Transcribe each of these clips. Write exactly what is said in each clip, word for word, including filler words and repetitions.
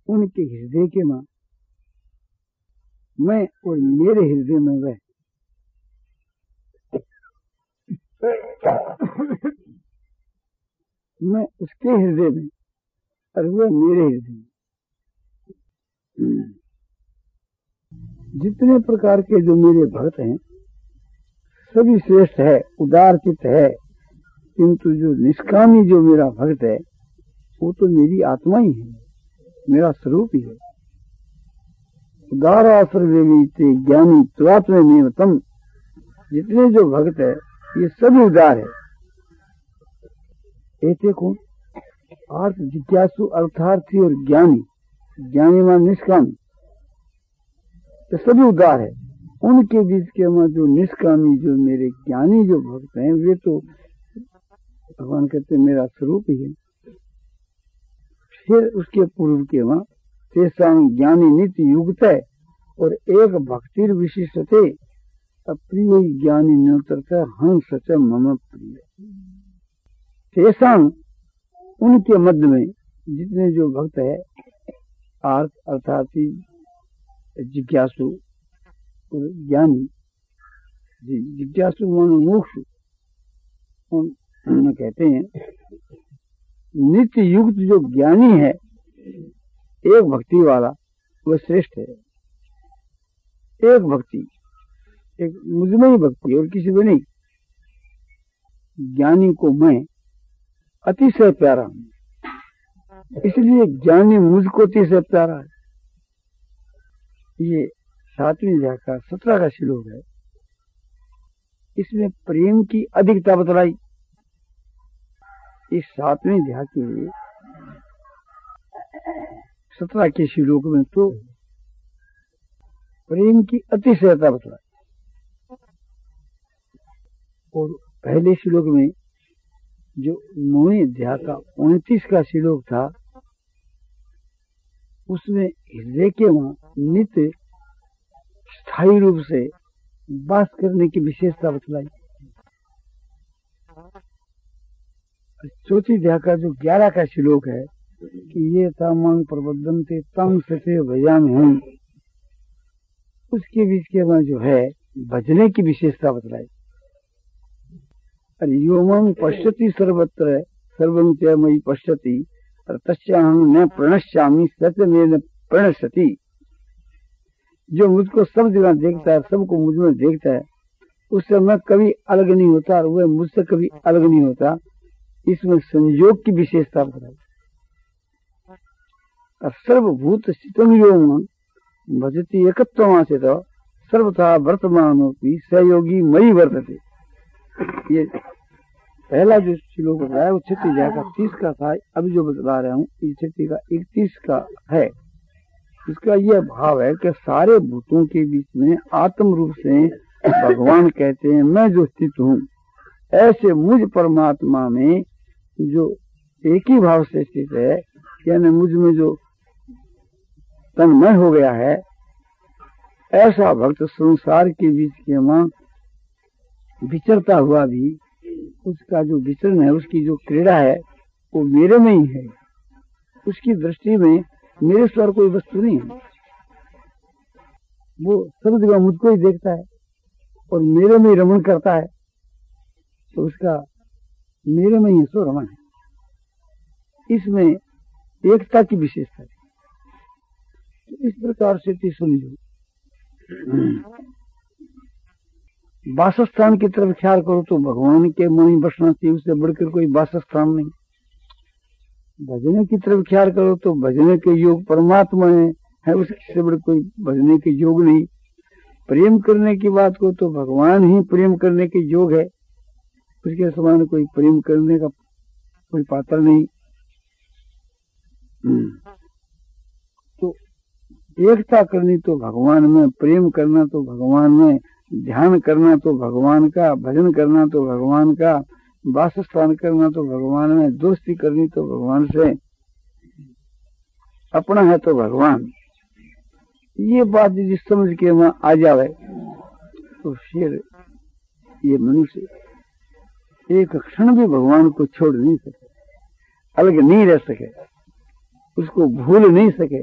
उनके हृदय के मां मैं और मेरे हृदय में वह। मैं उसके हृदय में और वह मेरे हृदय में। जितने प्रकार के जो मेरे भक्त हैं सभी श्रेष्ठ है, उदार चित्त है, किंतु जो निष्कामी जो मेरा भक्त है वो तो मेरी आत्मा ही है, मेरा स्वरूप ही है। उदारा सर्वे ज्ञानी त्वात्मेव तम। जितने जो भक्त है ये सभी उदार है। ऐसे कौन? अर्थ जिज्ञासु, अर्थार्थी और ज्ञानी। ज्ञानी मान निष्कामी, तो सभी उदार है। उनके बीच के में जो निष्कामी जो मेरे ज्ञानी जो भक्त हैं वे तो भगवान कहते मेरा स्वरूप ही है। फिर उसके पूर्व के वहां तेसांग ज्ञानी नित्य युक्त है और एक भक्तिर विशिष्टते अप्रिय ज्ञानी न्यूनतरता हंस सच मम प्रिय। तेसांग उनके मध्य में जितने जो भक्त है अर्थ अर्थार्थी जिज्ञासु और ज्ञानी। जिज्ञासु मानो मोक्ष उन कहते हैं। नित्य युक्त जो ज्ञानी है एक भक्ति वाला वह श्रेष्ठ है। एक भक्ति, एक मुझमें ही भक्ति और किसी में नहीं। ज्ञानी को मैं अतिशय प्यारा हूं, इसलिए ज्ञानी मुझको अतिशय प्यारा है। ये सातवीं अध्याय का सत्रह का श्लोक है। इसमें प्रेम की अधिकता बतलाई। इस सातवें अध्याय के सत्रह के श्लोक में तो प्रेम की अतिशयता बतलाई और पहले श्लोक में जो नौवें अध्याय का उनतीस का श्लोक था उसमें हृदय के वहां नित्य स्थायी रूप से वास करने की विशेषता बतलाई। चौथी अध्याय का जो ग्यारह का श्लोक है कि ये तामांग प्रबद्धन्ते तम सते भजाम हम, उसके बीच के वहां जो है भजने की विशेषता बतलाई। अरे योमंग पश्यति सर्वत्र सर्वं च मयि पश्यति तस्याहं न प्रणश्यामि सच में न प्रणश्यति। जो मुझको सब जगह देखता है, सबको मुझ में देखता है, उससे मैं कभी अलग नहीं होता और वह मुझसे कभी अलग नहीं होता। इसमें संयोग की विशेषता बताई। और सर्वभूत स्थितम योम भजति एकत्वमासे तो सर्वथा वर्तमानोपि सहयोगी मई वर्तते। ये पहला जो श्लोक बताया वो छठी अध्याय का तीस का था। अभी जो बता रहा हूँ ये छठी का इकतीस का है। इसका यह भाव है कि सारे भूतों के बीच में आत्म रूप से भगवान कहते हैं मैं जो स्थित हूँ, ऐसे मुझ परमात्मा में जो एक ही भाव से स्थित है, यानी मुझ में जो तन्मय हो गया है, ऐसा भक्त संसार के बीच के मां विचरता हुआ भी उसका जो विचरण है, उसकी जो क्रीड़ा है वो मेरे में ही है। उसकी दृष्टि में मेरे स्वर कोई वस्तु नहीं है। वो सब जगह मुझको ही देखता है और मेरे में ही रमण करता है, तो उसका मेरे में ही सो रमण है। इसमें एकता की विशेषता है। तो इस प्रकार से ती समझो। वासस्थान की तरफ ख्याल करो तो भगवान के मन ही बसना चाहिए, उससे बढ़कर कोई वासस्थान नहीं। भजने की तरफ ख्याल करो तो भजने के योग परमात्मा है, है उससे बड़े कोई भजने के योग नहीं। प्रेम करने की बात को तो भगवान ही प्रेम करने के योग है, उसके समान कोई प्रेम करने का कोई पात्र नहीं। तो एकता करनी तो भगवान में, प्रेम करना तो भगवान में, ध्यान करना तो भगवान का, भजन करना तो भगवान का, वासस्थान करना तो भगवान में, दोस्ती करनी तो भगवान से, अपना है तो भगवान। ये बात जिस समझ के वहां आ जावे तो फिर ये मनुष्य एक क्षण भी भगवान को छोड़ नहीं सके, अलग नहीं रह सके। उसको भूल नहीं सके।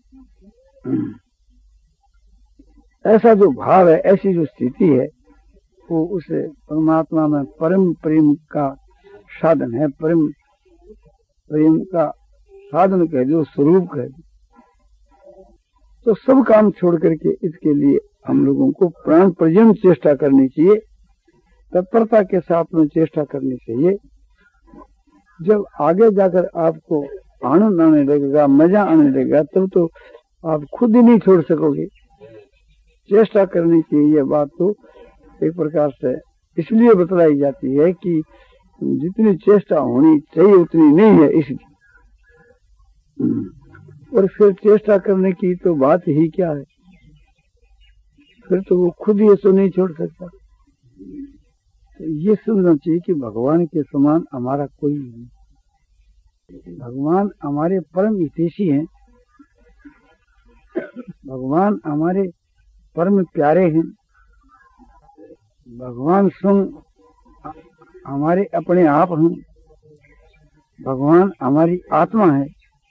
ऐसा जो भाव है, ऐसी जो स्थिति है, वो उसे परमात्मा में परम प्रेम का साधन है, परम प्रेम का साधन कह दो, स्वरूप कह दो। तो सब काम छोड़ करके इसके लिए हम लोगों को प्राण पर्यंत चेष्टा करनी चाहिए, तत्परता के साथ में चेष्टा करनी चाहिए। जब आगे जाकर आपको आनंद आने लगेगा, मजा आने लगेगा, तब तो आप खुद ही नहीं छोड़ सकोगे। चेष्टा करनी चाहिए। ये बात तो एक प्रकार से इसलिए बतलाई जाती है कि जितनी चेष्टा होनी चाहिए उतनी नहीं है, इसलिए। और फिर चेष्टा करने की तो बात ही क्या है, फिर तो वो खुद ही ऐसा नहीं छोड़ सकता। तो ये समझना चाहिए कि भगवान के समान हमारा कोई नहीं। भगवान हमारे परम हितैषी हैं, भगवान हमारे परम प्यारे हैं, भगवान स्वयं हमारे अपने आप हैं, भगवान हमारी आत्मा है।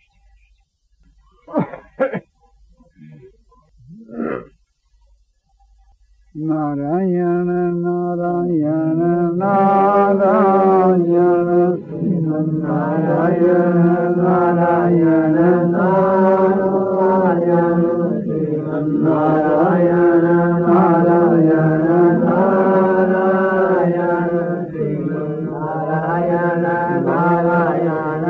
नारायण नारायण नारायण नारायण नारायण नारायण नारायण नारायण नारायण नारायण नारायण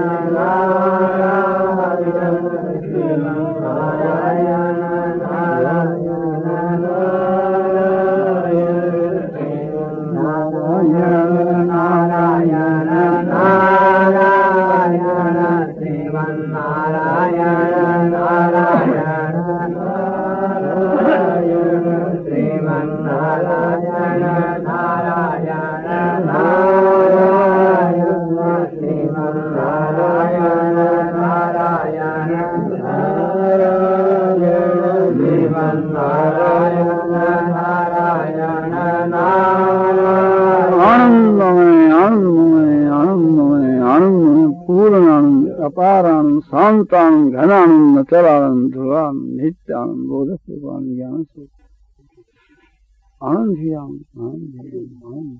अपारानंद शांतानंद घनानंद अचलानंद ध्रुवानंद नित्यानंद बोधक ज्ञान स्वरूप आनंद ही आनंद आनंद आनंद।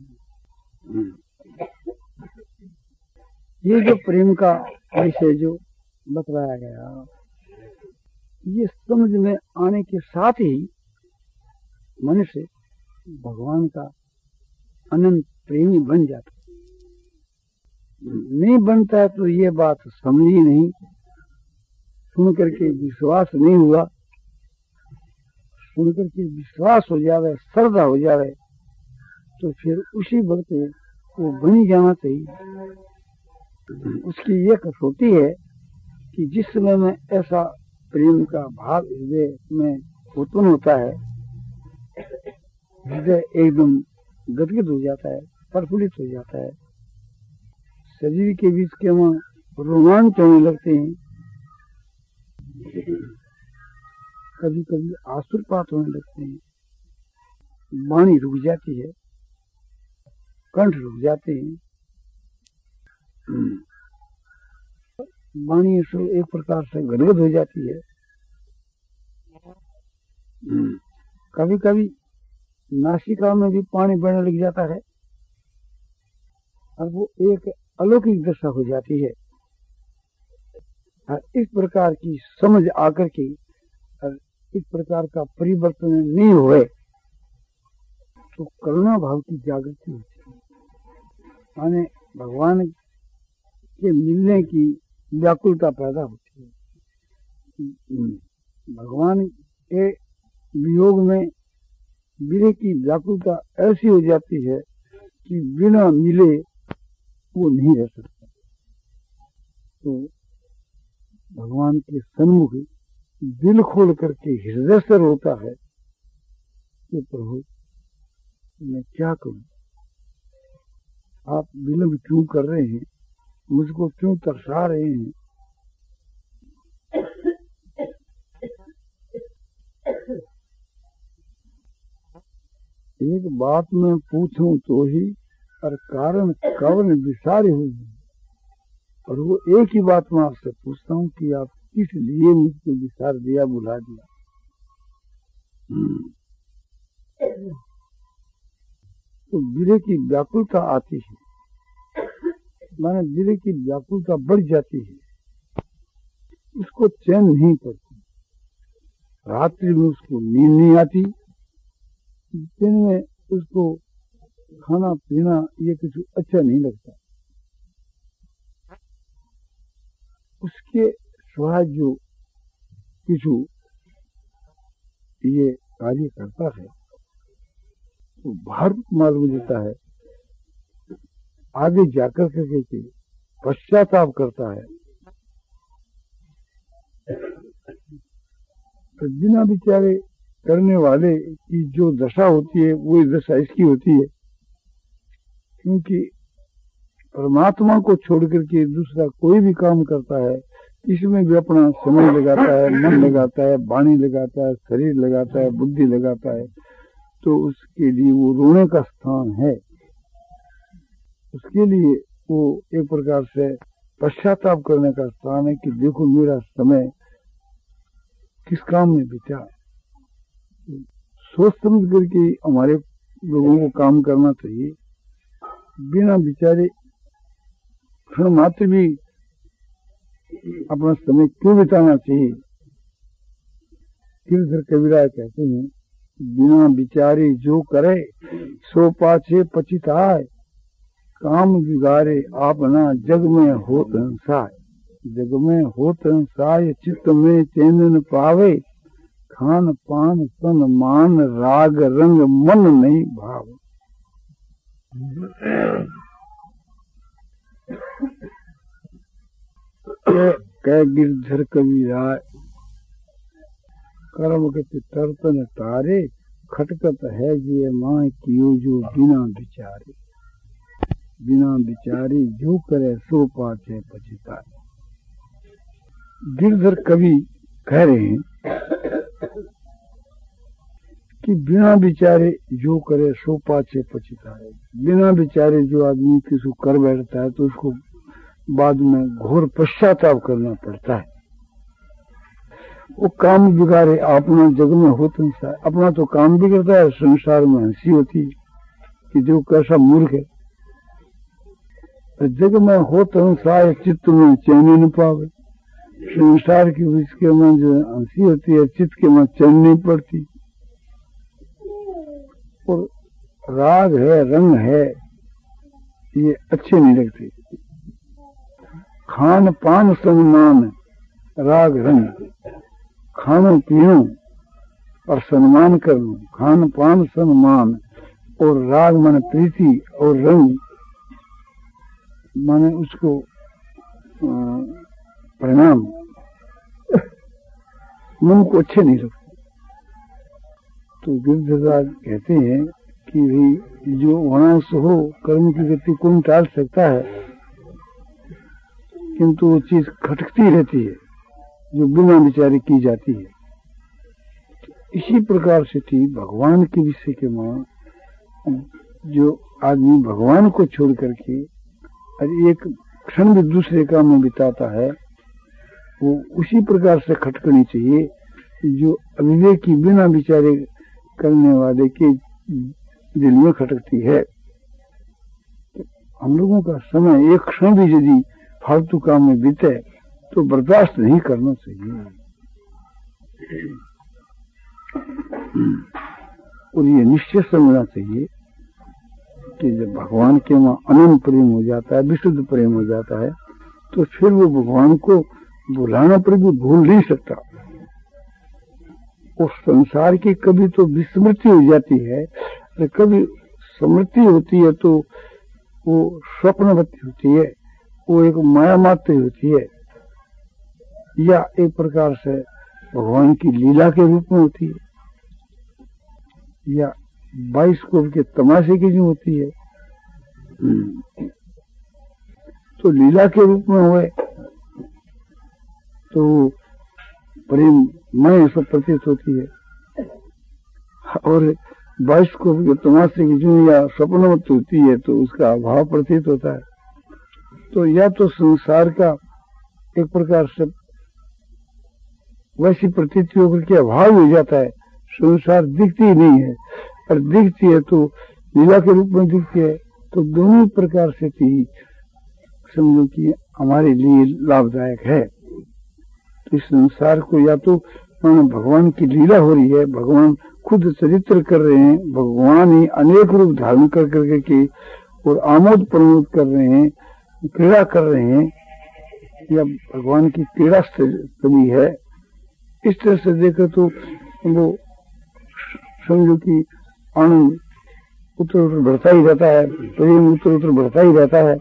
ये जो प्रेम का विषय जो बतलाया गया, ये समझ में आने के साथ ही मनुष्य भगवान का अनंत प्रेमी बन जाता। नहीं बनता है तो ये बात समझी नहीं, सुन करके विश्वास नहीं हुआ, सुन करके विश्वास हो जावे, श्रद्धा हो जावे, तो फिर उसी वक्त वो बनी जाना चाहिए। उसकी ये कसौटी है कि जिस समय में ऐसा प्रेम का भाव हृदय में उत्पन्न होता है, हृदय एकदम गदगद हो जाता है, प्रफुल्लित हो जाता है, शरीर के बीच के वहाँ रोमांच होने लगते हैं, कभी कभी आंसुपात होने लगते हैं, वाणी रुक जाती है, कंठ रुक जाते हैं, वाणी से एक प्रकार से गदगद हो जाती है। कभी कभी नासिका में भी पानी बहने लग जाता है और वो एक अलौकिक दशा हो जाती है। और इस प्रकार की समझ आकर के और इस प्रकार का परिवर्तन नहीं हुए तो करुणा भाव की जागृति होती है, माने भगवान के मिलने की व्याकुलता पैदा होती है। भगवान के वियोग में विरह की व्याकुलता ऐसी हो जाती है कि बिना मिले वो नहीं रह सकता। तो भगवान के सन्मुख दिल खोल करके हृदय से रोता है कि प्रभु मैं क्या करूं, आप विलंब क्यों कर रहे हैं, मुझको क्यों तरसा रहे हैं। एक बात मैं पूछूं तो ही और कारण कवन विसारे होगी, और वो एक ही बात मैं आपसे पूछता हूँ कि आप किस लिए मुझको विसार दिया, बुला दिया। तो वीर्य की व्याकुलता आती है, माने वीर्य की व्याकुलता बढ़ जाती है, उसको चैन नहीं पड़ती, रात्रि में उसको नींद नहीं आती, दिन में उसको खाना पीना ये कुछ अच्छा नहीं लगता। उसके स्वाद जो किछु ये कार्य करता है तो बाहर मालूम देता है, आगे जाकर करके के पश्चाताप करता है। तो बिना विचारे करने वाले की जो दशा होती है वही दशा इसकी होती है, क्योंकि परमात्मा को छोड़ करके दूसरा कोई भी काम करता है, इसमें भी अपना समय लगाता है, मन लगाता है, वाणी लगाता है, शरीर लगाता है, बुद्धि लगाता है, तो उसके लिए वो रोने का स्थान है। उसके लिए वो एक प्रकार से पश्चाताप करने का स्थान है कि देखो मेरा समय किस काम में बीता। सोच समझ करके हमारे लोगों को काम करना चाहिए, बिना विचारे क्षण मात्र भी अपना समय क्यों बिताना चाहिए। गिरधर कबीरा कहते हैं, बिना विचारे जो करे सो पाछे पछिताए, काम बिगाड़े आपना जग में होत हंसाए। जग में होत हंसाए चित्त में चैन न पावे, खान पान सन मान राग रंग मन नहीं भाव। कह गिरधर कबीरा कर्म के तरतन तारे, खटकत है जे माँ कियो जो बिना विचारे। बिना विचारे जो करे सो पाछे पछताए। गिरधर कवि कह रहे हैं कि बिना विचारे जो करे सो पाछे पछताए। बिना विचारे जो आदमी किसी कर बैठता है तो उसको बाद में घोर पश्चाताप करना पड़ता है। वो काम बिगाड़े अपना जग में होत हंसाए, अपना तो काम बिगड़ता है, संसार में हंसी होती है कि जो कैसा मूर्ख है। जग में होत हंसाए चित्त में चैन न पावे। संसार की उसके में जो हंसी होती है, चित्त के में चैन नहीं पड़ती। और राग है, रंग है, ये अच्छे नहीं लगते। खान पान सम्मान राग रंग, खानो पीनो और सम्मान करो, खान पान सम्मान और राग माने प्रीति और रंग माने उसको परिणाम मन को अच्छे नहीं लगते। तो गिरधर कहते हैं कि भी जो होना सो हो, कर्म की गति कौन टाल सकता है, किंतु वो चीज खटकती रहती है जो बिना विचारे की जाती है। इसी प्रकार से थी भगवान के विषय के मां, जो आदमी भगवान को छोड़ करके और एक क्षण भी दूसरे काम में बिताता है, वो उसी प्रकार से खटकनी चाहिए जो अविवेकी बिना विचारे करने वाले के दिल में खटकती है। हम लोगों का समय एक क्षण भी यदि फालतू काम में बीते तो बर्दाश्त नहीं करना चाहिए। और ये निश्चय समझना चाहिए कि जब भगवान के वहां अनंत प्रेम हो जाता है, विशुद्ध प्रेम हो जाता है, तो फिर वो भगवान को बुलाना पर भी भूल नहीं सकता। उस संसार की कभी तो विस्मृति हो जाती है, कभी स्मृति होती है, तो वो स्वप्नवती होती है, वो एक माया मात्र होती है, या एक प्रकार से भगवान की लीला के रूप में होती है, या बाइस्कोप के तमाशे की जो होती है। तो लीला के रूप में हुए तो प्रेम मय सब प्रतीत होती है, और बाइस्कोप के तमाशे की जो या स्वप्नवत होती है तो उसका अभाव प्रतीत होता है। तो या तो संसार का एक प्रकार से वैसी प्रतीति होकर के अभाव हो जाता है, संसार दिखती ही नहीं है, और दिखती है तो लीला के रूप में दिखती है। तो दोनों प्रकार से भी समझो कि हमारे लिए लाभदायक है। तो इस संसार को या तो भगवान की लीला हो रही है, भगवान खुद चरित्र कर रहे हैं, भगवान ही अनेक रूप धारण कर करके के और आमोद प्रमोद कर रहे हैं, क्रीड़ा कर रहे हैं, या भगवान की क्रीड़ा स्थली है। इस तरह से देखें तो वो समझो कि आनंद उत्तर उत्तर बढ़ता ही रहता है, प्रेम उत्तर उत्तर बढ़ता ही रहता है।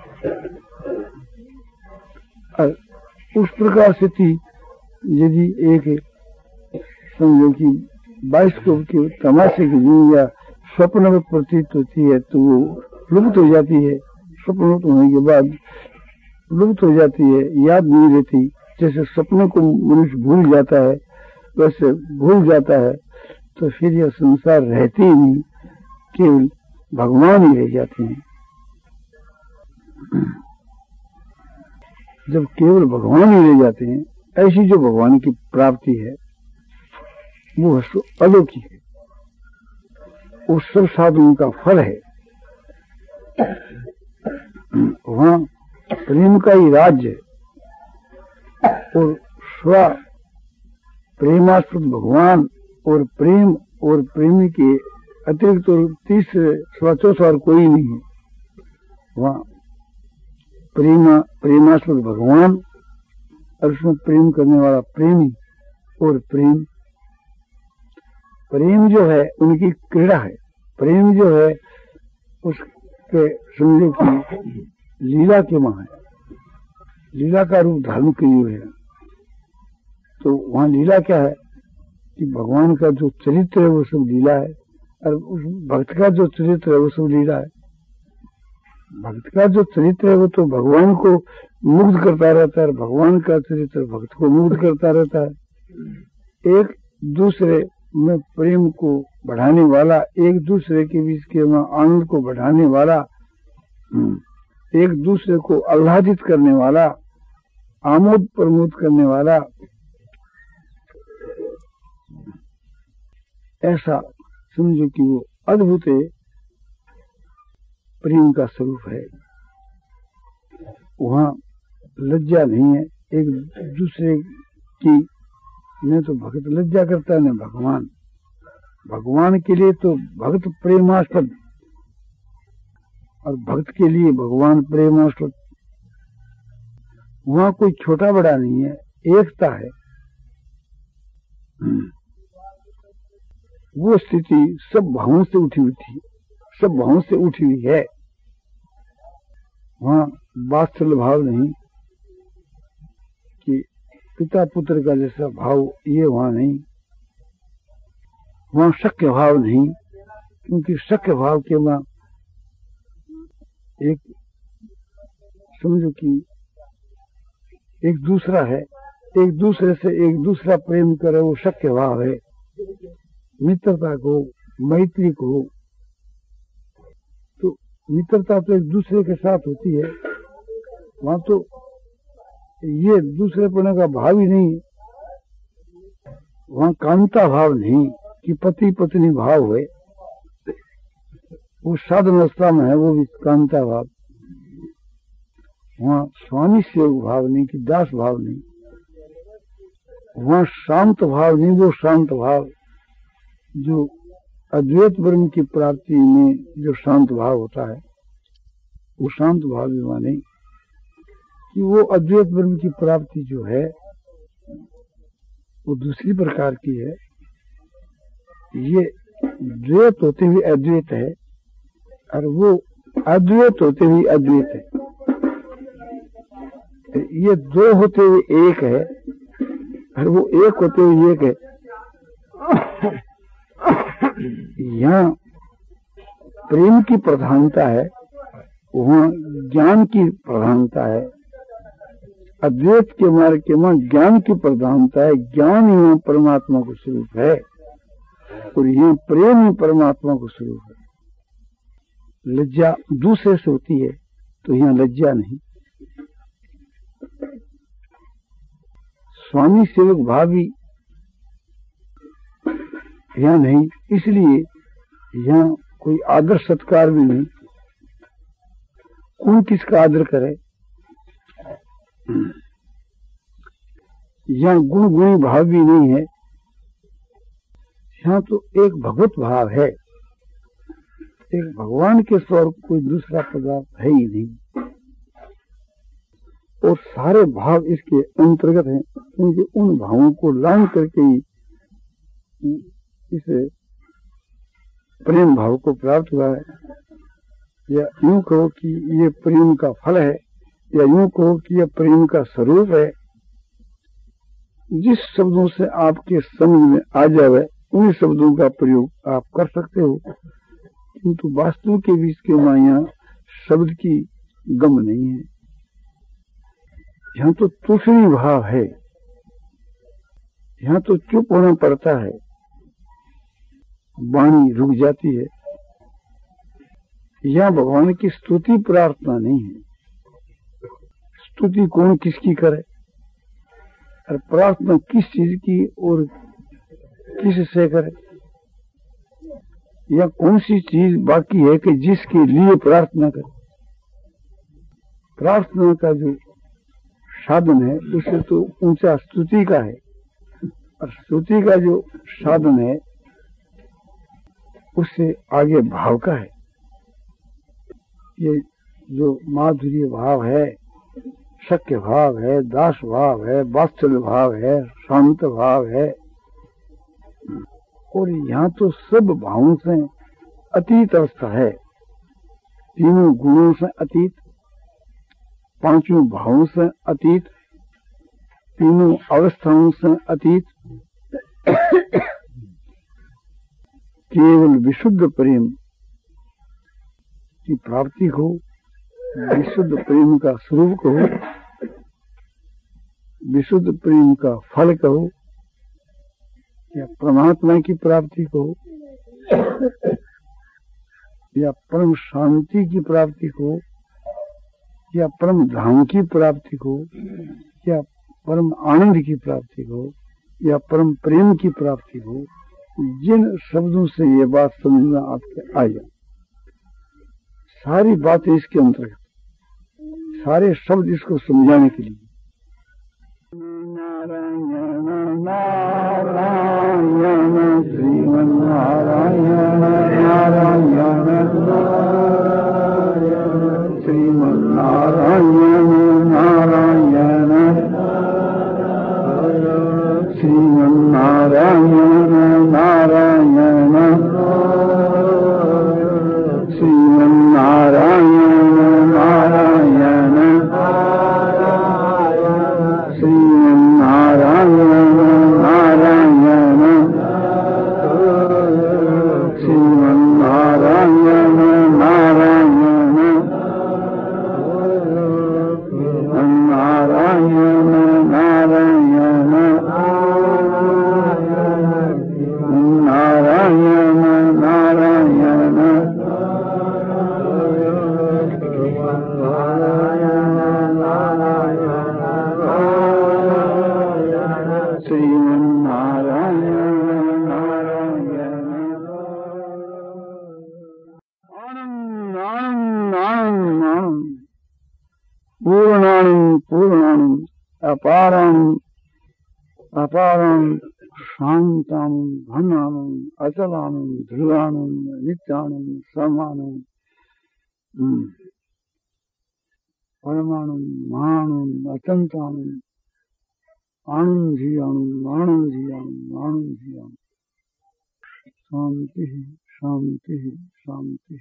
और उस प्रकार से थी यदि एक समझो कि बाइस्कोप की तमाशे की नींद या स्वप्न में प्रतीत होती है तो वो लुप्त हो जाती है। स्वप्न होने के बाद लुप्त हो जाती है, याद नहीं रहती। जैसे सपने को मनुष्य भूल जाता है वैसे भूल जाता है, तो फिर यह संसार रहती ही नहीं, केवल भगवान ही रह जाते हैं। जब केवल भगवान ही रह जाते हैं, ऐसी जो भगवान की प्राप्ति है वो अलौकिक है, वो सब साधनों का फल है। वहां प्रेम का ही राज्य है, और स्व प्रेमास्पद भगवान और प्रेम और प्रेमी के अतिरिक्त और तीसरे स्व चौथा और कोई नहीं है। वहां प्रेमा प्रेमास्पद भगवान और उसमें प्रेम करने वाला प्रेमी, और प्रेम प्रेम जो है उनकी क्रीड़ा है। प्रेम जो है उसके समझो कि लीला के वहां है, लीला का रूप धारण किए हुए है। तो वहां लीला क्या है कि भगवान का जो चरित्र है वो सब लीला है, और उस भक्त का जो चरित्र है वो सब लीला है। भक्त का जो चरित्र है वो तो भगवान को मुग्ध करता रहता है, भगवान का चरित्र भक्त को मुग्ध करता रहता है। एक दूसरे में प्रेम को बढ़ाने वाला, एक दूसरे के बीच के आनंद को बढ़ाने वाला, एक दूसरे को आह्लादित करने वाला, आमोद प्रमोद करने वाला, ऐसा समझो कि वो अद्भुत प्रेम का स्वरूप है। वहां लज्जा नहीं है एक दूसरे की, न तो भक्त लज्जा करता है न भगवान। भगवान के लिए तो भक्त प्रेमास्पद, और भक्त के लिए भगवान प्रेमास्पद। वहां कोई छोटा बड़ा नहीं है, एकता है। वो स्थिति सब भावों से उठी हुई थी, सब भावों से उठी हुई है। वहां वात्सल्य भाव नहीं कि पिता पुत्र का जैसा भाव, ये वहां नहीं। वहां शक्य भाव नहीं, क्योंकि शक्य भाव के वहां एक समझो कि एक दूसरा है, एक दूसरे से एक दूसरा प्रेम करे, वो शक्य भाव है। मित्रता को, मैत्री को, तो मित्रता तो एक दूसरे के साथ होती है, वहां तो ये दूसरे पने का भाव ही नहीं। वहां कांता भाव नहीं कि पति पत्नी भाव है, वो साधन अवस्था में है, वो भी कांता भाव। वहां स्वामी सेवक भाव नहीं कि दास भाव नहीं। वहां शांत भाव नहीं, वो शांत भाव जो अद्वैत ब्रह्म की प्राप्ति में जो शांत भाव होता है, वो शांत भाव भी वहां नहीं। कि वो अद्वैत ब्रह्म की प्राप्ति जो है वो दूसरी प्रकार की है। ये द्वैत होते हुए अद्वैत है, और वो अद्वैत होते हुए अद्वैत है। ये दो होते हुए एक है, और वो एक होते हुए एक है। यहाँ प्रेम की प्रधानता है, वहाँ ज्ञान की प्रधानता है। अद्वैत के मार्ग के वहाँ ज्ञान की प्रधानता है। ज्ञान ही वहाँ परमात्मा को स्वरूप है, और यहाँ प्रेम ही परमात्मा को स्वरूप है। लज्जा दूसरे से होती है, तो यहाँ लज्जा नहीं। स्वामी सेवक भावी यहाँ नहीं, इसलिए यहाँ कोई आदर सत्कार भी नहीं। कौन किसका आदर करे? यहाँ गुण गुणी भाव भी नहीं है। यहाँ तो एक भगवत भाव है, एक भगवान के स्वरूप कोई दूसरा पदार्थ है ही नहीं, और सारे भाव इसके अंतर्गत हैं, क्योंकि उन भावों को लान करके ही इसे प्रेम भाव को प्राप्त हुआ है। या यूं कहो कि ये प्रेम का फल है, या यूं कहो कि यह प्रेम का स्वरूप है। जिस शब्दों से आपके समझ में आ जाए उन शब्दों का प्रयोग आप कर सकते हो, किंतु वास्तु के बीच के माया शब्द की गम नहीं है। यहाँ तो दूसरी भाव है, यहाँ तो चुप होना पड़ता है, वाणी रुक जाती है। यहाँ भगवान की स्तुति प्रार्थना नहीं है। स्तुति कौन किसकी करे और प्रार्थना किस चीज की और किस से करे? या कौन सी चीज बाकी है कि जिसके लिए प्रार्थना करे? प्रार्थना का जो साधन है उससे तो ऊंचा स्तुति का है, और स्तुति का जो साधन है उससे आगे भाव का है। ये जो माधुर्य भाव है, शक्य भाव है, दास भाव है, वात्सल्य भाव है, शांत भाव है, और यहाँ तो सब भावों से अतीत अवस्था है। तीनों गुणों से अतीत, पांचों भावों से अतीत, तीनों अवस्थाओं से अतीत, केवल विशुद्ध प्रेम की प्राप्ति को, विशुद्ध प्रेम का स्वरूप कहो, विशुद्ध प्रेम का फल कहो, या परमात्मा की प्राप्ति कहो, या परम शांति की प्राप्ति को, या परम धाम की प्राप्ति को, या परम आनंद की प्राप्ति को, या परम प्रेम की प्राप्ति को, जिन शब्दों से ये बात समझ में आपके आ जाए, सारी बातें इसके अंतर्गत, सारे शब्द इसको समझाने के लिए। नारायण नारायण श्रीमन नारायण नारायण श्रीमन नारायण नारायण श्रीमन नारायण नारायण श्रीमन नारायण नारायण श्रीमन नारायण नारायण श्रीमन नारायण नारायण नारायण नारायण नारायण नारायण श्रीमन नारायण नारायण आनंद आनंद आनंद आनंद पूर्णानंद पूर्णानंद अपारानंद अपारानंद शांतानंद घनानंद अचलानंद ध्रुवानंद नित्यानंद समानंद परमानंद महानंद अत्यंतानंद आनंद ही आनंद आनंद ही आनंद आनंद ही आनंद शांति शांति शांति।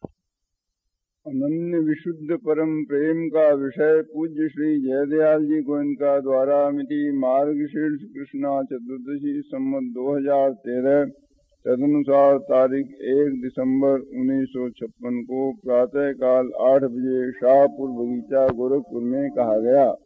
अनन्य विशुद्ध परम प्रेम का विषय पूज्य श्री जयदयाल जी गोयनका द्वारा मिति मार्गशीर्ष कृष्णा चतुर्दशी संवत दो हजार तेरह तदनुसार तारीख एक दिसंबर उन्नीस सौ छप्पन को प्रातः काल आठ बजे शाहपुर बगीचा गोरखपुर में कहा गया।